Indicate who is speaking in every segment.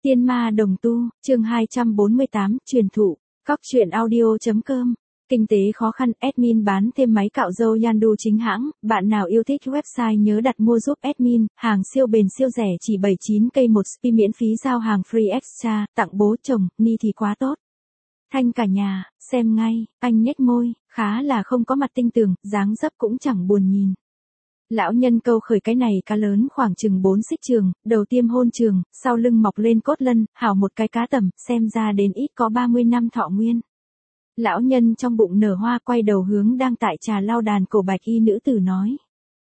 Speaker 1: Tiên ma đồng tu, chương 248, truyền thụ, Cóc truyện audio.com. Kinh tế khó khăn, admin bán thêm máy cạo râu Yandu chính hãng, bạn nào yêu thích website nhớ đặt mua giúp admin, hàng siêu bền siêu rẻ chỉ 79k một spi miễn phí giao hàng free extra, tặng bố chồng, ni thì quá tốt. Thanh cả nhà, xem ngay, anh nhếch môi, khá là không có mặt tinh tường, dáng dấp cũng chẳng buồn nhìn. Lão nhân câu khởi cái này cá lớn khoảng chừng 4 xích trường, đầu tiêm hôn trường, sau lưng mọc lên cốt lân, hảo một cái cá tầm, xem ra đến ít có 30 năm thọ nguyên. Lão nhân trong bụng nở hoa quay đầu hướng đang tại trà lau đàn cổ bạch y nữ tử nói.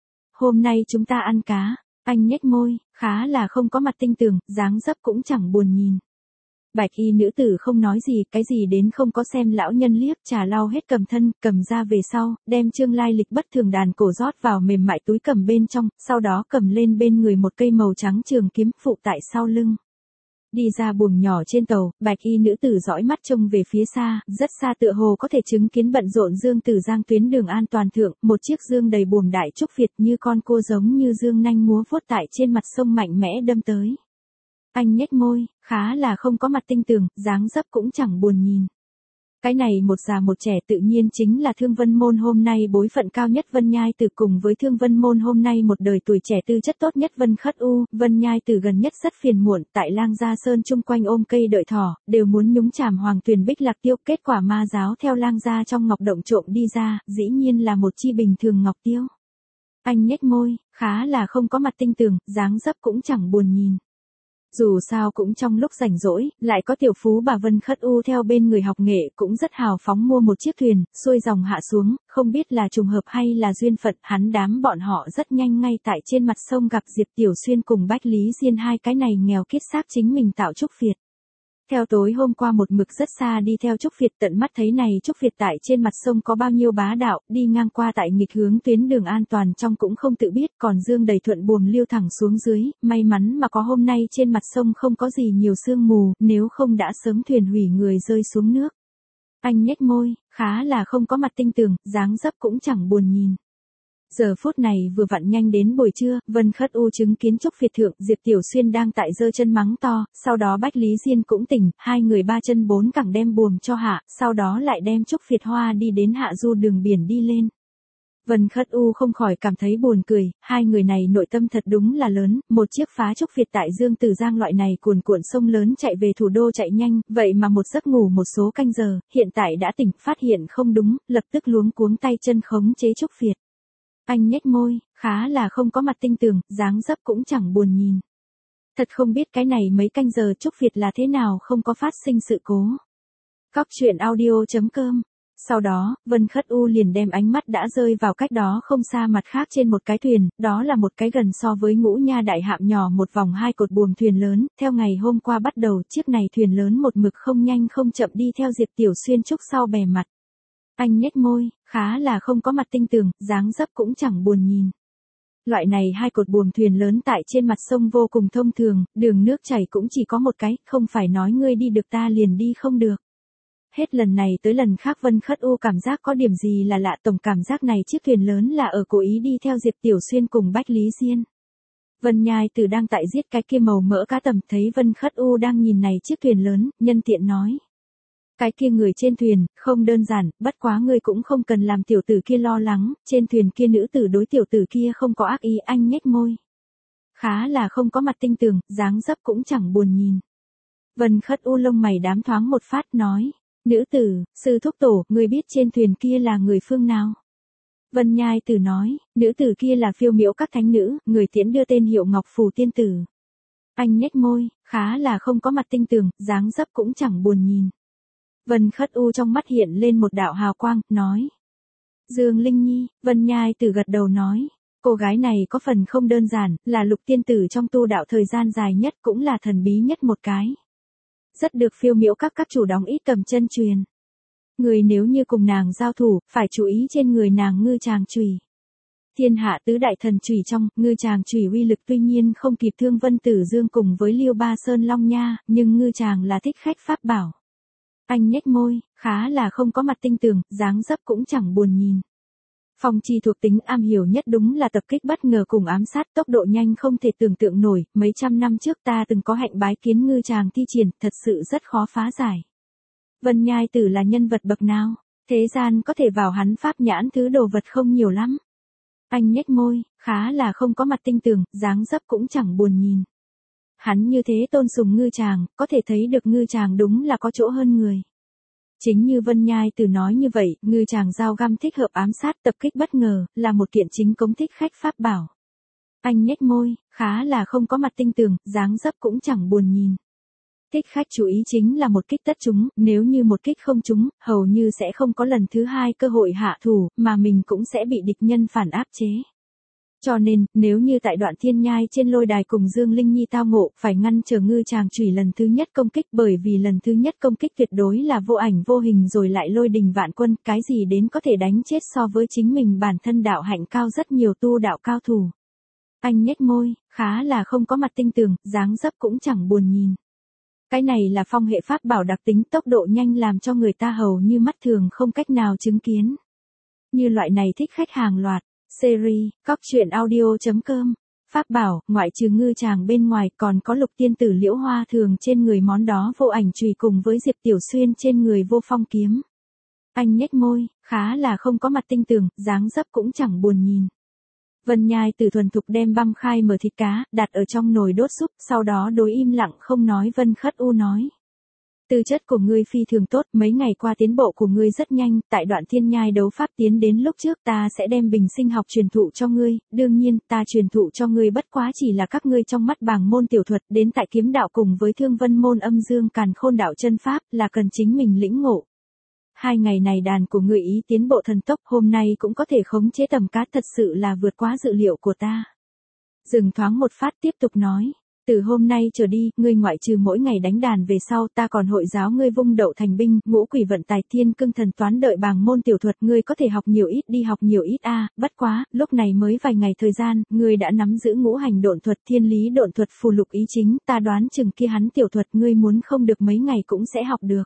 Speaker 1: Hôm nay chúng ta ăn cá, anh nhếch môi, khá là không có mặt tinh tường, dáng dấp cũng chẳng buồn nhìn. Bạch y nữ tử không nói gì, cái gì đến không có xem lão nhân liếc, trà lau hết cầm thân, cầm ra về sau, đem chương lai lịch bất thường đàn cổ rót vào mềm mại túi cầm bên trong, sau đó cầm lên bên người một cây màu trắng trường kiếm phụ tại sau lưng. Đi ra buồng nhỏ trên tàu, bạch y nữ tử dõi mắt trông về phía xa, rất xa tựa hồ có thể chứng kiến bận rộn Dương Tử Giang tuyến đường an toàn thượng, một chiếc dương đầy buồm đại trúc Việt như con cô giống như dương nanh múa vuốt tại trên mặt sông mạnh mẽ đâm tới. Anh nhếch môi, khá là không có mặt tinh tường, dáng dấp cũng chẳng buồn nhìn. Cái này một già một trẻ tự nhiên chính là Thương Vân Môn hôm nay bối phận cao nhất Vân Nhai Tử cùng với Thương Vân Môn hôm nay một đời tuổi trẻ tư chất tốt nhất Vân Khất U, Vân Nhai Tử gần nhất rất phiền muộn, tại Lang Gia Sơn chung quanh ôm cây đợi thỏ, đều muốn nhúng chàm Hoàng Tuyền Bích Lạc Tiêu, kết quả ma giáo theo Lang Gia trong ngọc động trộm đi ra, dĩ nhiên là một chi bình thường ngọc tiêu. Anh nhếch môi, khá là không có mặt tinh tường, dáng dấp cũng chẳng buồn nhìn. Dù sao cũng trong lúc rảnh rỗi, lại có tiểu phú bà Vân Khất U theo bên người học nghệ cũng rất hào phóng mua một chiếc thuyền, xuôi dòng hạ xuống, không biết là trùng hợp hay là duyên phận, hắn đám bọn họ rất nhanh ngay tại trên mặt sông gặp Diệp Tiểu Xuyên cùng Bách Lý Diên hai cái này nghèo kiết xác chính mình tạo trúc Việt. Theo tối hôm qua một mực rất xa đi theo trúc Việt tận mắt thấy này trúc Việt tại trên mặt sông có bao nhiêu bá đạo, đi ngang qua tại nghịch hướng tuyến đường an toàn trong cũng không tự biết, còn dương đầy thuận buồm lưu thẳng xuống dưới, may mắn mà có hôm nay trên mặt sông không có gì nhiều sương mù, nếu không đã sớm thuyền hủy người rơi xuống nước. Anh nhếch môi, khá là không có mặt tinh tường, dáng dấp cũng chẳng buồn nhìn. Giờ phút này vừa vặn nhanh đến buổi trưa, Vân Khất U chứng kiến trúc Việt thượng, Diệp Tiểu Xuyên đang tại giơ chân mắng to, sau đó Bách Lý Diên cũng tỉnh, hai người ba chân bốn cẳng đem buồm cho hạ, sau đó lại đem trúc Việt hoa đi đến hạ du đường biển đi lên. Vân Khất U không khỏi cảm thấy buồn cười, hai người này nội tâm thật đúng là lớn, một chiếc phá trúc Việt tại Dương Tử Giang loại này cuồn cuộn sông lớn chạy về thủ đô chạy nhanh, vậy mà một giấc ngủ một số canh giờ, hiện tại đã tỉnh, phát hiện không đúng, lập tức luống cuống tay chân khống chế trúc Việt. Anh nhếch môi, khá là không có mặt tinh tường, dáng dấp cũng chẳng buồn nhìn. Thật không biết cái này mấy canh giờ trúc Việt là thế nào không có phát sinh sự cố. Cóc truyện audio.com. Sau đó, Vân Khất U liền đem ánh mắt đã rơi vào cách đó không xa mặt khác trên một cái thuyền, đó là một cái gần so với Ngũ Nha đại hạm nhỏ một vòng hai cột buồm thuyền lớn, theo ngày hôm qua bắt đầu chiếc này thuyền lớn một mực không nhanh không chậm đi theo Diệp Tiểu Xuyên trúc sau bè mặt. Anh nhếch môi, khá là không có mặt tinh tường, dáng dấp cũng chẳng buồn nhìn. Loại này hai cột buồm thuyền lớn tại trên mặt sông vô cùng thông thường, đường nước chảy cũng chỉ có một cái, không phải nói ngươi đi được ta liền đi không được. Hết lần này tới lần khác Vân Khất U cảm giác có điểm gì là lạ, tổng cảm giác này chiếc thuyền lớn là ở cố ý đi theo Diệp Tiểu Xuyên cùng Bách Lý Diên. Vân Nhai Tử đang tại giết cái kia màu mỡ cá tầm, thấy Vân Khất U đang nhìn này chiếc thuyền lớn, nhân tiện nói. Cái kia người trên thuyền, không đơn giản, bất quá ngươi cũng không cần làm tiểu tử kia lo lắng, trên thuyền kia nữ tử đối tiểu tử kia không có ác ý, anh nhếch môi. Khá là không có mặt tinh tường, dáng dấp cũng chẳng buồn nhìn. Vân Khất U lông mày đám thoáng một phát nói, nữ tử, sư thúc tổ, ngươi biết trên thuyền kia là người phương nào? Vân Nhai Tử nói, nữ tử kia là Phiêu Miễu các thánh nữ, người tiễn đưa tên hiệu Ngọc Phù tiên tử. Anh nhếch môi, khá là không có mặt tinh tường, dáng dấp cũng chẳng buồn nhìn. Vân Khất U trong mắt hiện lên một đạo hào quang, nói. Dương Linh Nhi, Vân Nhai Tử gật đầu nói. Cô gái này có phần không đơn giản, là lục tiên tử trong tu đạo thời gian dài nhất cũng là thần bí nhất một cái. Rất được Phiêu Miễu các chủ đóng ít cầm chân truyền. Người nếu như cùng nàng giao thủ, phải chú ý trên người nàng ngư tràng chùy. Thiên hạ tứ đại thần chùy trong, ngư tràng chùy uy lực tuy nhiên không kịp Thương Vân Tử Dương cùng với Liêu Ba Sơn Long Nha, nhưng ngư tràng là thích khách pháp bảo. Anh nhếch môi, khá là không có mặt tinh tường, dáng dấp cũng chẳng buồn nhìn. Phong chi thuộc tính am hiểu nhất đúng là tập kích bất ngờ cùng ám sát, tốc độ nhanh không thể tưởng tượng nổi, mấy trăm năm trước ta từng có hạnh bái kiến ngư chàng thi triển, thật sự rất khó phá giải. Vân Nhai Tử là nhân vật bậc nào? Thế gian có thể vào hắn pháp nhãn thứ đồ vật không nhiều lắm. Anh nhếch môi, khá là không có mặt tinh tường, dáng dấp cũng chẳng buồn nhìn. Hắn như thế tôn sùng ngư chàng, có thể thấy được ngư chàng đúng là có chỗ hơn người. Chính như Vân Nhai Tử nói như vậy, ngư chàng dao găm thích hợp ám sát tập kích bất ngờ, là một kiện chính cống thích khách pháp bảo. Anh nhếch môi, khá là không có mặt tinh tường, dáng dấp cũng chẳng buồn nhìn. Thích khách chú ý chính là một kích tất trúng, nếu như một kích không trúng, hầu như sẽ không có lần thứ hai cơ hội hạ thủ, mà mình cũng sẽ bị địch nhân phản áp chế. Cho nên, nếu như tại đoạn thiên nhai trên lôi đài cùng Dương Linh Nhi tao ngộ, phải ngăn chờ ngư chàng chủy lần thứ nhất công kích, bởi vì lần thứ nhất công kích tuyệt đối là vô ảnh vô hình rồi lại lôi đình vạn quân, cái gì đến có thể đánh chết so với chính mình bản thân đạo hạnh cao rất nhiều tu đạo cao thủ. Anh nhếch môi, khá là không có mặt tinh tường, dáng dấp cũng chẳng buồn nhìn. Cái này là phong hệ pháp bảo đặc tính, tốc độ nhanh làm cho người ta hầu như mắt thường không cách nào chứng kiến. Như loại này thích khách hàng loạt. Series, Cóc truyện audio.com. Pháp bảo, ngoại trừ ngư chàng bên ngoài còn có Lục tiên tử Liễu Hoa thường trên người món đó vô ảnh chùy cùng với Diệp Tiểu Xuyên trên người vô phong kiếm. Anh nhếch môi, khá là không có mặt tinh tường, dáng dấp cũng chẳng buồn nhìn. Vân Nhai Tử thuần thục đem băm khai mở thịt cá, đặt ở trong nồi đốt súp, sau đó đối im lặng không nói. Vân Khất U nói. Tư chất của ngươi phi thường tốt, mấy ngày qua tiến bộ của ngươi rất nhanh, tại đoạn thiên nhai đấu pháp tiến đến lúc trước ta sẽ đem bình sinh học truyền thụ cho ngươi, đương nhiên, ta truyền thụ cho ngươi bất quá chỉ là các ngươi trong mắt bảng môn tiểu thuật, đến tại kiếm đạo cùng với Thương Vân môn âm dương càn khôn đạo chân pháp, là cần chính mình lĩnh ngộ. 2 ngày này đàn của ngươi ý tiến bộ thần tốc, hôm nay cũng có thể khống chế tầm cá, thật sự là vượt quá dự liệu của ta. Dừng thoáng một phát tiếp tục nói. Từ hôm nay trở đi, ngươi ngoại trừ mỗi ngày đánh đàn về sau, ta còn hội giáo ngươi vung đậu thành binh, ngũ quỷ vận tài, thiên cương thần toán đợi bảng môn tiểu thuật, ngươi có thể học nhiều ít đi học nhiều ít a, bất quá, lúc này mới vài ngày thời gian, ngươi đã nắm giữ ngũ hành độn thuật, thiên lý độn thuật, phù lục ý chính, ta đoán chừng kia hắn tiểu thuật ngươi muốn không được mấy ngày cũng sẽ học được.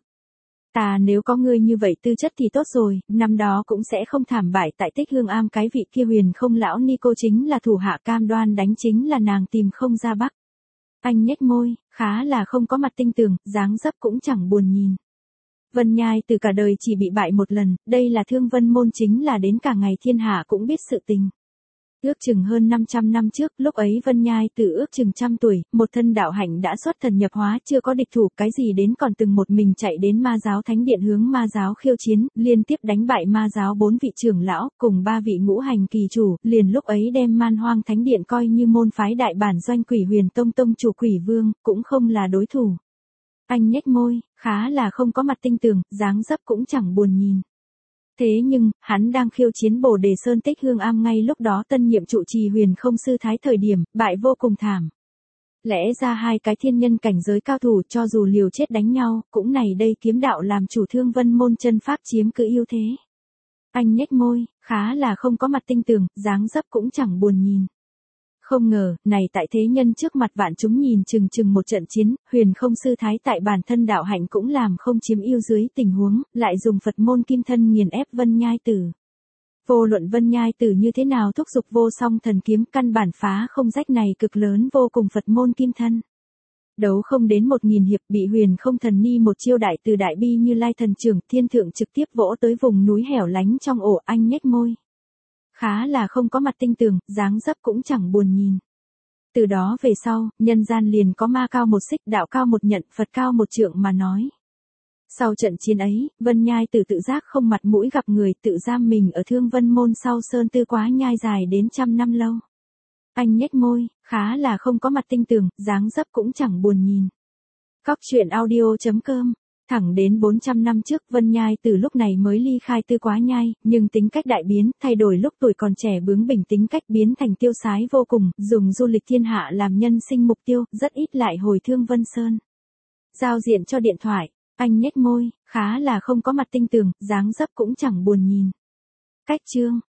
Speaker 1: Ta nếu có ngươi như vậy tư chất thì tốt rồi, năm đó cũng sẽ không thảm bại tại Tích Hương Am, cái vị kia huyền không lão ni cô chính là thủ hạ cam đoan đánh chính là nàng tìm không ra bắc. Anh nhếch môi, khá là không có mặt tinh tường, dáng dấp cũng chẳng buồn nhìn. Vân Nhai Tử cả đời chỉ bị bại một lần, đây là Thương Vân môn chính là đến cả ngày thiên hạ cũng biết sự tình. Ước chừng hơn 500 năm trước, lúc ấy Vân Nhai Tử ước chừng 100 tuổi, một thân đạo hạnh đã xuất thần nhập hóa, chưa có địch thủ, cái gì đến còn từng một mình chạy đến ma giáo thánh điện hướng ma giáo khiêu chiến, liên tiếp đánh bại ma giáo 4 vị trưởng lão, cùng 3 vị ngũ hành kỳ chủ, liền lúc ấy đem Man Hoang thánh điện coi như môn phái đại bản doanh Quỷ Huyền Tông tông chủ Quỷ Vương, cũng không là đối thủ. Anh nhếch môi, khá là không có mặt tinh tường, dáng dấp cũng chẳng buồn nhìn. Thế nhưng, hắn đang khiêu chiến Bồ Đề Sơn Tích Hương Am, ngay lúc đó tân nhiệm trụ trì Huyền Không Sư Thái thời điểm, bại vô cùng thảm. Lẽ ra 2 cái thiên nhân cảnh giới cao thủ cho dù liều chết đánh nhau, cũng này đây kiếm đạo làm chủ Thương Vân môn chân pháp chiếm cứ ưu thế. Anh nhếch môi, khá là không có mặt tinh tường, dáng dấp cũng chẳng buồn nhìn. Không ngờ, này tại thế nhân trước mặt vạn chúng nhìn chừng một trận chiến, Huyền Không Sư Thái tại bản thân đạo hạnh cũng làm không chiếm ưu dưới tình huống, lại dùng Phật môn kim thân nghiền ép Vân Nhai Tử. Vô luận Vân Nhai Tử như thế nào thúc giục vô song thần kiếm, căn bản phá không rách này cực lớn vô cùng Phật môn kim thân. Đấu không đến 1000 hiệp, bị Huyền Không Thần Ni một chiêu đại từ đại bi Như Lai thần trưởng thiên thượng trực tiếp vỗ tới vùng núi hẻo lánh trong ổ. Anh nhếch môi, khá là không có mặt tinh tường, dáng dấp cũng chẳng buồn nhìn. Từ đó về sau, nhân gian liền có ma cao 1 xích, đạo cao 1 nhận, Phật cao 1 trượng mà nói. Sau trận chiến ấy, Vân Nhai Tử tự giác không mặt mũi gặp người, tự giam mình ở Thương Vân môn sau sơn tư quá nhai dài đến 100 năm lâu. Anh nhếch môi, khá là không có mặt tinh tường, dáng dấp cũng chẳng buồn nhìn. Cóc truyện audio.com. Thẳng đến 400 năm trước, Vân Nhai Tử lúc này mới ly khai Tư Quá Nhai, nhưng tính cách đại biến, thay đổi lúc tuổi còn trẻ bướng bỉnh tính cách biến thành tiêu sái vô cùng, dùng du lịch thiên hạ làm nhân sinh mục tiêu, rất ít lại hồi Thương Vân Sơn. Giao diện cho điện thoại, anh nhếch môi, khá là không có mặt tinh tường, dáng dấp cũng chẳng buồn nhìn. Cách chương